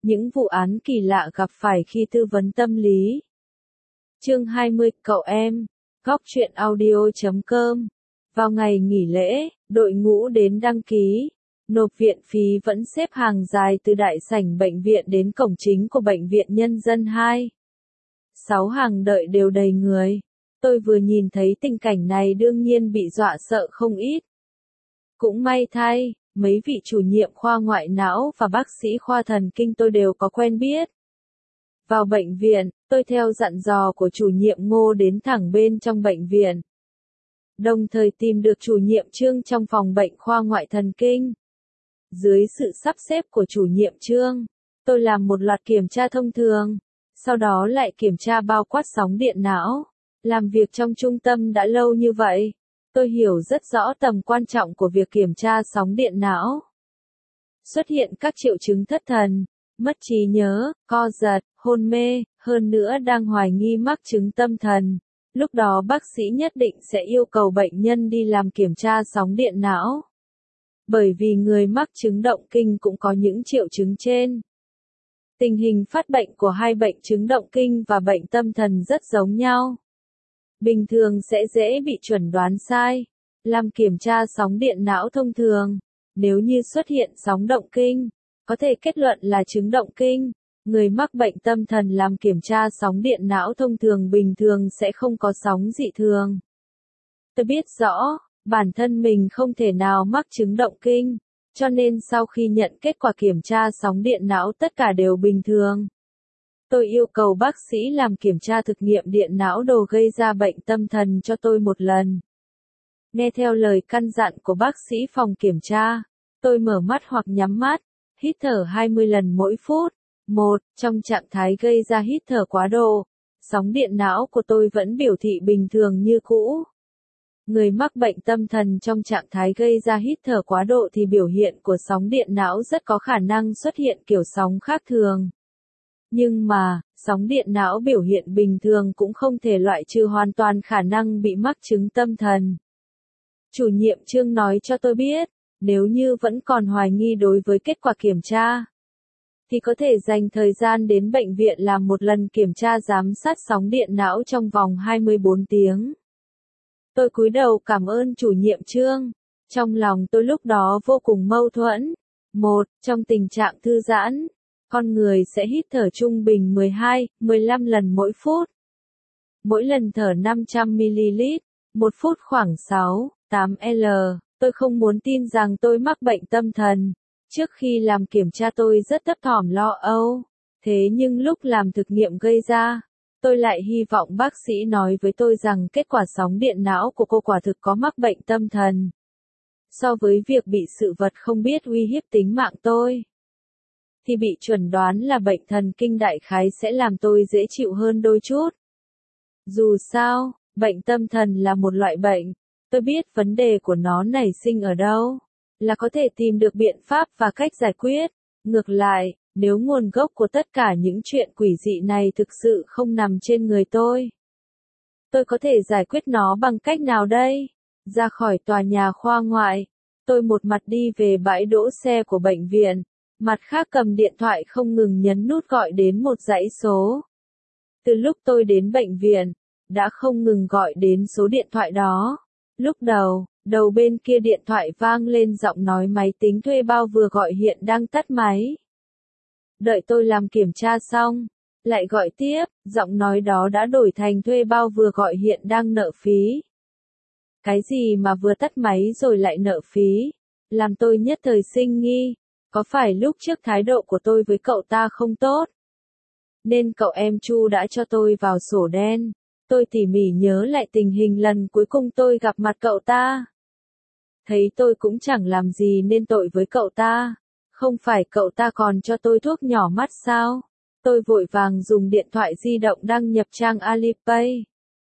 Những vụ án kỳ lạ gặp phải khi tư vấn tâm lý. Chương 20, cậu em. Góc truyện audio.com. Vào ngày nghỉ lễ, đội ngũ đến đăng ký, nộp viện phí vẫn xếp hàng dài từ đại sảnh bệnh viện đến cổng chính của Bệnh viện Nhân dân 2. 6 hàng đợi đều đầy người. Tôi vừa nhìn thấy tình cảnh này đương nhiên bị dọa sợ không ít. Cũng may thay, mấy vị chủ nhiệm khoa ngoại não và bác sĩ khoa thần kinh tôi đều có quen biết. Vào bệnh viện, tôi theo dặn dò của chủ nhiệm Ngô đến thẳng bên trong bệnh viện. Đồng thời tìm được chủ nhiệm Trương trong phòng bệnh khoa ngoại thần kinh. Dưới sự sắp xếp của chủ nhiệm Trương, tôi làm một loạt kiểm tra thông thường, sau đó lại kiểm tra bao quát sóng điện não. Làm việc trong trung tâm đã lâu như vậy, tôi hiểu rất rõ tầm quan trọng của việc kiểm tra sóng điện não. Xuất hiện các triệu chứng thất thần, mất trí nhớ, co giật, hôn mê, hơn nữa đang hoài nghi mắc chứng tâm thần. Lúc đó bác sĩ nhất định sẽ yêu cầu bệnh nhân đi làm kiểm tra sóng điện não. Bởi vì người mắc chứng động kinh cũng có những triệu chứng trên. Tình hình phát bệnh của hai bệnh chứng động kinh và bệnh tâm thần rất giống nhau. Bình thường sẽ dễ bị chuẩn đoán sai. Làm kiểm tra sóng điện não thông thường, nếu như xuất hiện sóng động kinh, có thể kết luận là chứng động kinh. Người mắc bệnh tâm thần làm kiểm tra sóng điện não thông thường bình thường sẽ không có sóng dị thường. Tôi biết rõ, bản thân mình không thể nào mắc chứng động kinh, cho nên sau khi nhận kết quả kiểm tra sóng điện não tất cả đều bình thường. Tôi yêu cầu bác sĩ làm kiểm tra thực nghiệm điện não đồ gây ra bệnh tâm thần cho tôi một lần. Nghe theo lời căn dặn của bác sĩ phòng kiểm tra, tôi mở mắt hoặc nhắm mắt, hít thở 20 lần mỗi phút. Trong trạng thái gây ra hít thở quá độ, sóng điện não của tôi vẫn biểu thị bình thường như cũ. Người mắc bệnh tâm thần trong trạng thái gây ra hít thở quá độ thì biểu hiện của sóng điện não rất có khả năng xuất hiện kiểu sóng khác thường. Nhưng mà, sóng điện não biểu hiện bình thường cũng không thể loại trừ hoàn toàn khả năng bị mắc chứng tâm thần. Chủ nhiệm Trương nói cho tôi biết, nếu như vẫn còn hoài nghi đối với kết quả kiểm tra, thì có thể dành thời gian đến bệnh viện làm một lần kiểm tra giám sát sóng điện não trong vòng 24 tiếng. Tôi cúi đầu cảm ơn chủ nhiệm Trương. Trong lòng tôi lúc đó vô cùng mâu thuẫn. Trong tình trạng thư giãn, con người sẽ hít thở trung bình 12-15 lần mỗi phút. Mỗi lần thở 500ml, một phút khoảng 6-8 L. Tôi không muốn tin rằng tôi mắc bệnh tâm thần. Trước khi làm kiểm tra tôi rất thấp thỏm lo âu. Thế nhưng lúc làm thực nghiệm gây ra, tôi lại hy vọng bác sĩ nói với tôi rằng kết quả sóng điện não của cô quả thực có mắc bệnh tâm thần. So với việc bị sự vật không biết uy hiếp tính mạng tôi, thì bị chuẩn đoán là bệnh thần kinh đại khái sẽ làm tôi dễ chịu hơn đôi chút. Dù sao, bệnh tâm thần là một loại bệnh, tôi biết vấn đề của nó nảy sinh ở đâu, là có thể tìm được biện pháp và cách giải quyết. Ngược lại, nếu nguồn gốc của tất cả những chuyện quỷ dị này thực sự không nằm trên người tôi có thể giải quyết nó bằng cách nào đây? Ra khỏi tòa nhà khoa ngoại, tôi một mặt đi về bãi đỗ xe của bệnh viện, mặt khác cầm điện thoại không ngừng nhấn nút gọi đến một dãy số. Từ lúc tôi đến bệnh viện, đã không ngừng gọi đến số điện thoại đó. Lúc đầu bên kia điện thoại vang lên giọng nói máy tính thuê bao vừa gọi hiện đang tắt máy. Đợi tôi làm kiểm tra xong, lại gọi tiếp, giọng nói đó đã đổi thành thuê bao vừa gọi hiện đang nợ phí. Cái gì mà vừa tắt máy rồi lại nợ phí? Làm tôi nhất thời sinh nghi, có phải lúc trước thái độ của tôi với cậu ta không tốt, nên cậu em Chu đã cho tôi vào sổ đen? Tôi tỉ mỉ nhớ lại tình hình lần cuối cùng tôi gặp mặt cậu ta. Thấy tôi cũng chẳng làm gì nên tội với cậu ta. Không phải cậu ta còn cho tôi thuốc nhỏ mắt sao? Tôi vội vàng dùng điện thoại di động đăng nhập trang Alipay.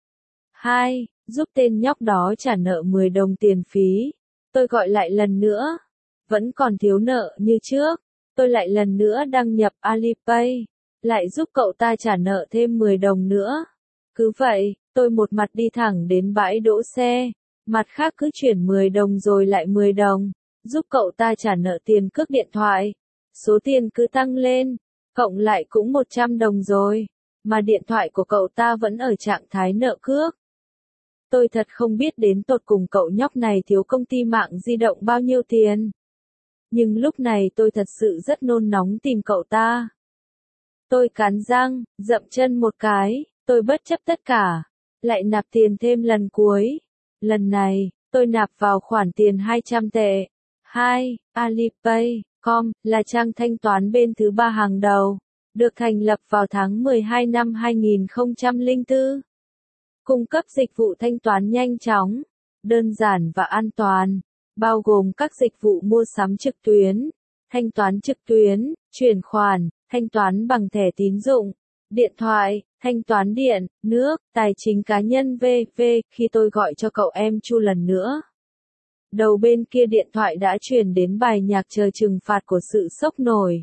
2. Giúp tên nhóc đó trả nợ 10 đồng tiền phí. Tôi gọi lại lần nữa. Vẫn còn thiếu nợ như trước. Tôi lại lần nữa đăng nhập Alipay. Lại giúp cậu ta trả nợ thêm 10 đồng nữa. Cứ vậy, tôi một mặt đi thẳng đến bãi đỗ xe, mặt khác cứ chuyển 10 đồng rồi lại 10 đồng, giúp cậu ta trả nợ tiền cước điện thoại. Số tiền cứ tăng lên, Cộng lại cũng 100 đồng rồi, mà điện thoại của cậu ta vẫn ở trạng thái nợ cước. Tôi thật không biết đến tột cùng cậu nhóc này thiếu công ty mạng di động bao nhiêu tiền. Nhưng lúc này tôi thật sự rất nôn nóng tìm cậu ta. Tôi cắn răng, dậm chân một cái, tôi bất chấp tất cả, lại nạp tiền thêm lần cuối. Lần này, tôi nạp vào khoản tiền 200 tệ. 2. Alipay.com là trang thanh toán bên thứ ba hàng đầu, được thành lập vào tháng 12 năm 2004. Cung cấp dịch vụ thanh toán nhanh chóng, đơn giản và an toàn, bao gồm các dịch vụ mua sắm trực tuyến, thanh toán trực tuyến, chuyển khoản, thanh toán bằng thẻ tín dụng, điện thoại, thanh toán điện, nước, tài chính cá nhân v.v. Khi tôi gọi cho cậu em Chu lần nữa, đầu bên kia điện thoại đã truyền đến bài nhạc chờ trừng phạt của sự sốc nổi.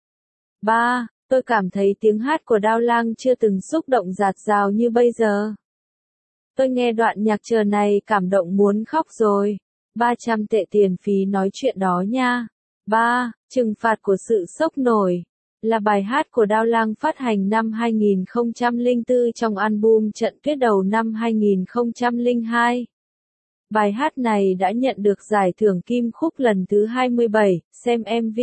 3. Tôi cảm thấy tiếng hát của Đao Lang chưa từng xúc động dạt dào như bây giờ. Tôi nghe đoạn nhạc chờ này cảm động muốn khóc rồi. 300 tệ tiền phí nói chuyện đó nha. 3. Trừng phạt của sự sốc nổi là bài hát của Đao Lang phát hành năm 2004 trong album Trận Tuyết đầu năm 2002. Bài hát này đã nhận được giải thưởng Kim Khúc lần thứ 27, xem MV.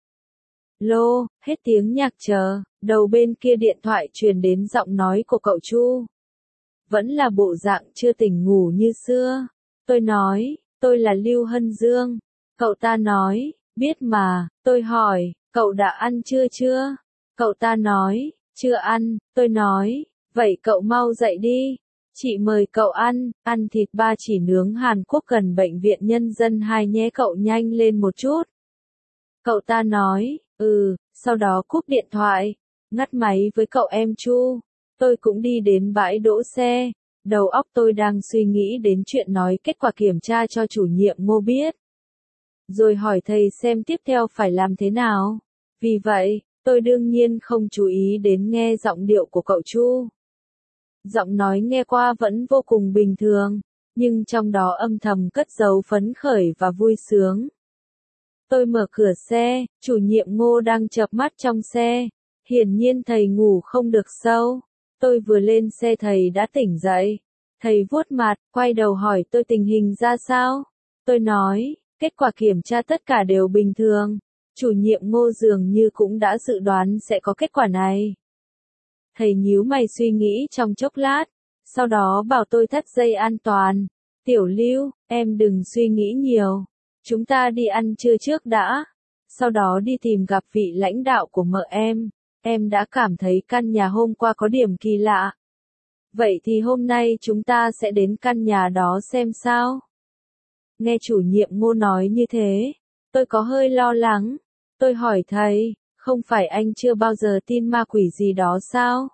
Lô, hết tiếng nhạc chờ, đầu bên kia điện thoại truyền đến giọng nói của cậu Chu. Vẫn là bộ dạng chưa tỉnh ngủ như xưa. Tôi nói, tôi là Lưu Hân Dương. Cậu ta nói, biết mà. Tôi hỏi, cậu đã ăn chưa? Cậu ta nói, chưa ăn. Tôi nói, vậy cậu mau dậy đi. Chị mời cậu ăn thịt ba chỉ nướng Hàn Quốc gần bệnh viện Nhân dân 2 nhé, cậu nhanh lên một chút. Cậu ta nói, sau đó cúp điện thoại, ngắt máy với cậu em Chu. Tôi cũng đi đến bãi đỗ xe, đầu óc tôi đang suy nghĩ đến chuyện nói kết quả kiểm tra cho chủ nhiệm Ngô biết. Rồi hỏi thầy xem tiếp theo phải làm thế nào. Vì vậy, tôi đương nhiên không chú ý đến nghe giọng điệu của cậu Chu. Giọng nói nghe qua vẫn vô cùng bình thường, nhưng trong đó âm thầm cất giấu phấn khởi và vui sướng. Tôi mở cửa xe, chủ nhiệm Ngô đang chợp mắt trong xe. Hiển nhiên thầy ngủ không được sâu. Tôi vừa lên xe thầy đã tỉnh dậy. Thầy vuốt mặt, quay đầu hỏi tôi tình hình ra sao. Tôi nói, kết quả kiểm tra tất cả đều bình thường. Chủ nhiệm Ngô dường như cũng đã dự đoán sẽ có kết quả này. Thầy nhíu mày suy nghĩ trong chốc lát, sau đó bảo tôi thắt dây an toàn. Tiểu Lưu, em đừng suy nghĩ nhiều. Chúng ta đi ăn trưa trước đã. Sau đó đi tìm gặp vị lãnh đạo của mợ em. Em đã cảm thấy căn nhà hôm qua có điểm kỳ lạ. Vậy thì hôm nay chúng ta sẽ đến căn nhà đó xem sao. Nghe chủ nhiệm Ngô nói như thế, tôi có hơi lo lắng. Tôi hỏi thầy, không phải anh chưa bao giờ tin ma quỷ gì đó sao?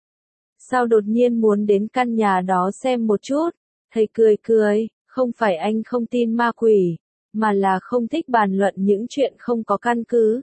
Sao đột nhiên muốn đến căn nhà đó xem một chút? Thầy cười, không phải anh không tin ma quỷ, mà là không thích bàn luận những chuyện không có căn cứ.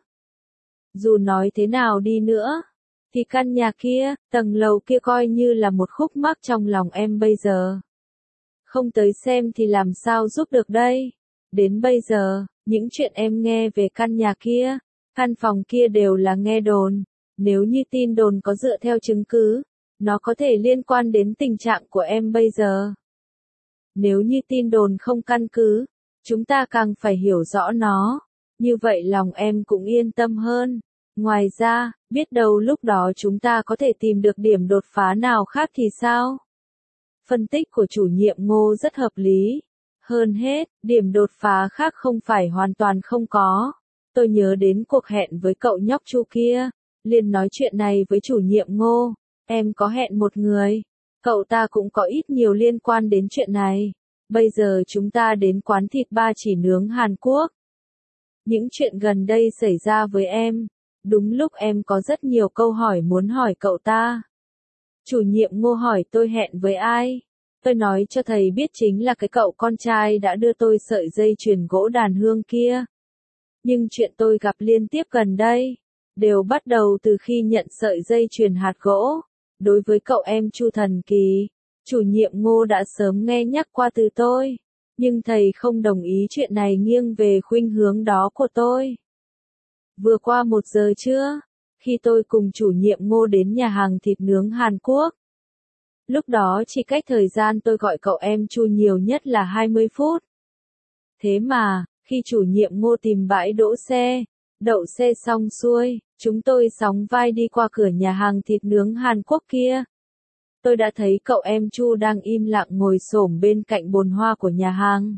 Dù nói thế nào đi nữa, thì căn nhà kia, tầng lầu kia coi như là một khúc mắc trong lòng em bây giờ. Không tới xem thì làm sao giúp được đây? Đến bây giờ, những chuyện em nghe về căn nhà kia, căn phòng kia đều là nghe đồn. Nếu như tin đồn có dựa theo chứng cứ, nó có thể liên quan đến tình trạng của em bây giờ. Nếu như tin đồn không căn cứ, chúng ta càng phải hiểu rõ nó. Như vậy lòng em cũng yên tâm hơn. Ngoài ra, biết đâu lúc đó chúng ta có thể tìm được điểm đột phá nào khác thì sao? Phân tích của chủ nhiệm Ngô rất hợp lý. Hơn hết, điểm đột phá khác không phải hoàn toàn không có. Tôi nhớ đến cuộc hẹn với cậu nhóc Chu kia, liền nói chuyện này với chủ nhiệm Ngô. Em có hẹn một người, cậu ta cũng có ít nhiều liên quan đến chuyện này. Bây giờ chúng ta đến quán thịt ba chỉ nướng Hàn Quốc. Những chuyện gần đây xảy ra với em, đúng lúc em có rất nhiều câu hỏi muốn hỏi cậu ta. Chủ nhiệm Ngô hỏi tôi hẹn với ai? Tôi nói cho thầy biết chính là cái cậu con trai đã đưa tôi sợi dây chuyền gỗ đàn hương kia. Nhưng chuyện tôi gặp liên tiếp gần đây, đều bắt đầu từ khi nhận sợi dây chuyền hạt gỗ. Đối với cậu em Chu thần kỳ, chủ nhiệm Ngô đã sớm nghe nhắc qua từ tôi. Nhưng thầy không đồng ý chuyện này nghiêng về khuynh hướng đó của tôi. Vừa qua 1 giờ trưa, khi tôi cùng chủ nhiệm Ngô đến nhà hàng thịt nướng Hàn Quốc. Lúc đó chỉ cách thời gian tôi gọi cậu em Chu nhiều nhất là 20 phút. Thế mà, khi chủ nhiệm Ngô tìm bãi đỗ xe, đậu xe xong xuôi, chúng tôi sóng vai đi qua cửa nhà hàng thịt nướng Hàn Quốc kia. Tôi đã thấy cậu em Chu đang im lặng ngồi xổm bên cạnh bồn hoa của nhà hàng.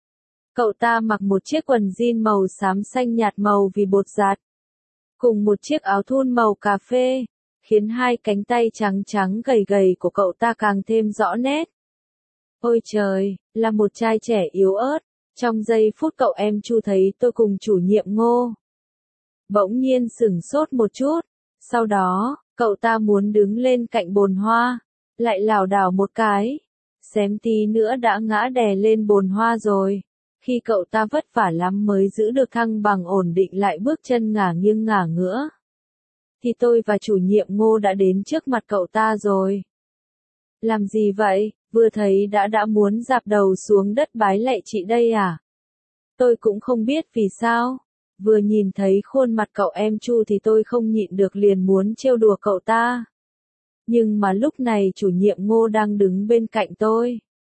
Cậu ta mặc một chiếc quần jean màu xám xanh nhạt màu vì bột giặt, cùng một chiếc áo thun màu cà phê, khiến hai cánh tay trắng trắng gầy gầy của cậu ta càng thêm rõ nét. Ôi trời, là một trai trẻ yếu ớt. Trong giây phút cậu em Chu thấy tôi cùng chủ nhiệm Ngô, bỗng nhiên sửng sốt một chút. Sau đó, cậu ta muốn đứng lên cạnh bồn hoa, lại lảo đảo một cái, xém tí nữa đã ngã đè lên bồn hoa rồi. Khi cậu ta vất vả lắm mới giữ được thăng bằng ổn định lại bước chân ngả nghiêng ngả ngửa, thì tôi và chủ nhiệm Ngô đã đến trước mặt cậu ta rồi. Làm gì vậy? Vừa thấy đã muốn dạp đầu xuống đất bái lạy chị đây à? Tôi cũng không biết vì sao. Vừa nhìn thấy khuôn mặt cậu em Chu thì tôi không nhịn được liền muốn trêu đùa cậu ta. Nhưng mà lúc này chủ nhiệm Ngô đang đứng bên cạnh tôi.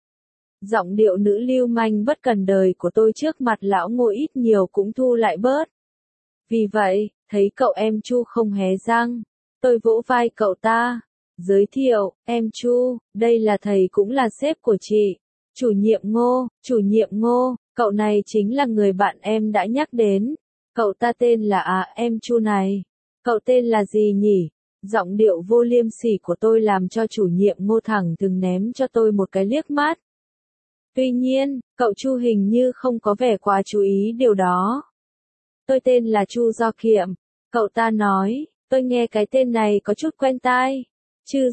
Giọng điệu nữ lưu manh bất cần đời của tôi trước mặt lão Ngô ít nhiều cũng thu lại bớt. Vì vậy, thấy cậu em Chu không hé răng, tôi vỗ vai cậu ta. Giới thiệu, em Chu, đây là thầy cũng là sếp của chị. Chủ nhiệm Ngô, cậu này chính là người bạn em đã nhắc đến. Cậu ta tên là em Chu này. Cậu tên là gì nhỉ? Giọng điệu vô liêm sỉ của tôi làm cho chủ nhiệm Ngô thẳng thừng ném cho tôi một cái liếc mắt. Tuy nhiên, cậu Chu hình như không có vẻ quá chú ý điều đó. Tôi tên là Chu Do Kiệm. Cậu ta nói, tôi nghe cái tên này có chút quen tai. Chư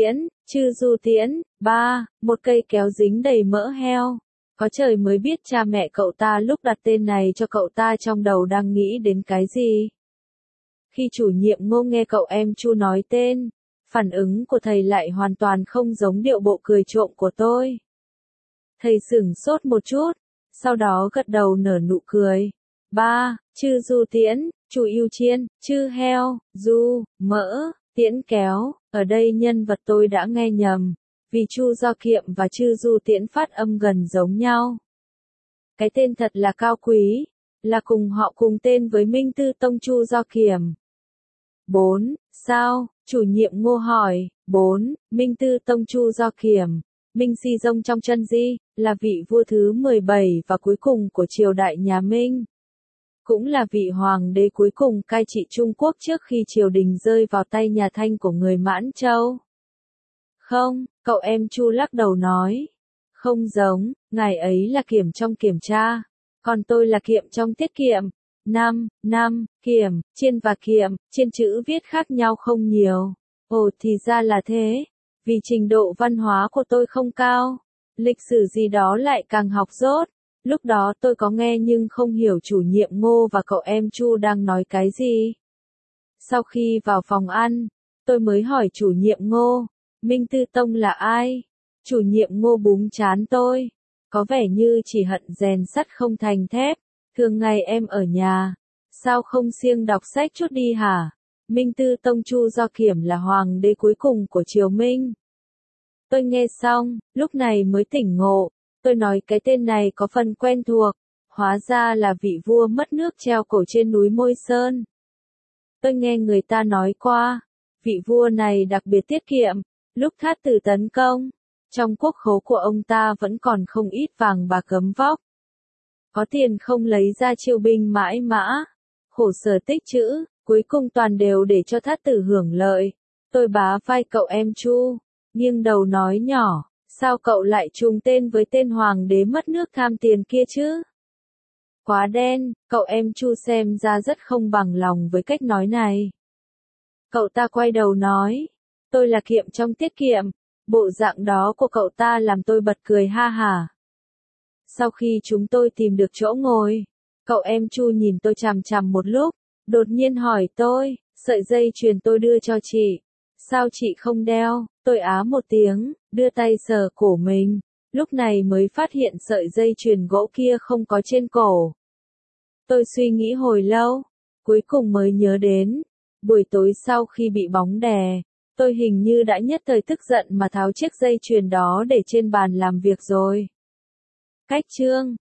Du Tiễn, một cây kéo dính đầy mỡ heo. Có trời mới biết cha mẹ cậu ta lúc đặt tên này cho cậu ta trong đầu đang nghĩ đến cái gì. Khi chủ nhiệm Ngô nghe cậu em Chu nói tên, phản ứng của thầy lại hoàn toàn không giống điệu bộ cười trộm của tôi. Thầy sửng sốt một chút, sau đó gật đầu nở nụ cười. Chư Du Tiễn, Chu Yêu Chiên, chư heo, du, mỡ, tiễn kéo, ở đây nhân vật tôi đã nghe nhầm, vì Chu Do Kiệm và chư Du Tiễn phát âm gần giống nhau. Cái tên thật là cao quý, là cùng họ cùng tên với Minh Tư Tông Chu Do Kiệm. Sao? Chủ nhiệm Ngô hỏi. Minh Tư Tông Chu Do Kiệm, Minh Si Dông trong chân di, là vị vua thứ 17 và cuối cùng của triều đại nhà Minh. Cũng là vị hoàng đế cuối cùng cai trị Trung Quốc trước khi triều đình rơi vào tay nhà Thanh của người Mãn Châu. Không, cậu em Chu lắc đầu nói. Không giống, ngài ấy là Kiệm trong kiểm tra, còn tôi là Kiệm trong tiết kiệm. Kiệm, Chiên và Kiệm, trên chữ viết khác nhau không nhiều. Ồ thì ra là thế, vì trình độ văn hóa của tôi không cao, lịch sử gì đó lại càng học dốt. Lúc đó tôi có nghe nhưng không hiểu chủ nhiệm Ngô và cậu em Chu đang nói cái gì. Sau khi vào phòng ăn, tôi mới hỏi chủ nhiệm Ngô, Minh Tư Tông là ai? Chủ nhiệm Ngô búng trán tôi, có vẻ như chỉ hận rèn sắt không thành thép. Thường ngày em ở nhà, sao không siêng đọc sách chút đi hả? Minh Tư Tông Chu Do Kiệm là hoàng đế cuối cùng của triều Minh. Tôi nghe xong, lúc này mới tỉnh ngộ. Tôi nói cái tên này có phần quen thuộc, hóa ra là vị vua mất nước treo cổ trên núi Môi Sơn. Tôi nghe người ta nói qua, vị vua này đặc biệt tiết kiệm, lúc Thát Tử tấn công, trong quốc khố của ông ta vẫn còn không ít vàng bạc gấm vóc. Có tiền không lấy ra chiêu binh mãi mã, khổ sở tích trữ, cuối cùng toàn đều để cho Thát Tử hưởng lợi. Tôi bá vai cậu em Chu, nghiêng đầu nói nhỏ. Sao cậu lại trùng tên với tên hoàng đế mất nước tham tiền kia chứ? Quá đen, cậu em Chu xem ra rất không bằng lòng với cách nói này. Cậu ta quay đầu nói, tôi là Kiệm trong tiết kiệm. Bộ dạng đó của cậu ta làm tôi bật cười ha hả. Sau khi chúng tôi tìm được chỗ ngồi, cậu em Chu nhìn tôi chằm chằm một lúc, đột nhiên hỏi tôi, sợi dây chuyền tôi đưa cho chị, sao chị không đeo? Tôi á một tiếng, đưa tay sờ cổ mình, lúc này mới phát hiện sợi dây chuyền gỗ kia không có trên cổ. Tôi suy nghĩ hồi lâu, cuối cùng mới nhớ đến, Buổi tối sau khi bị bóng đè, tôi hình như đã nhất thời tức giận mà tháo chiếc dây chuyền đó để trên bàn làm việc rồi. Cách chương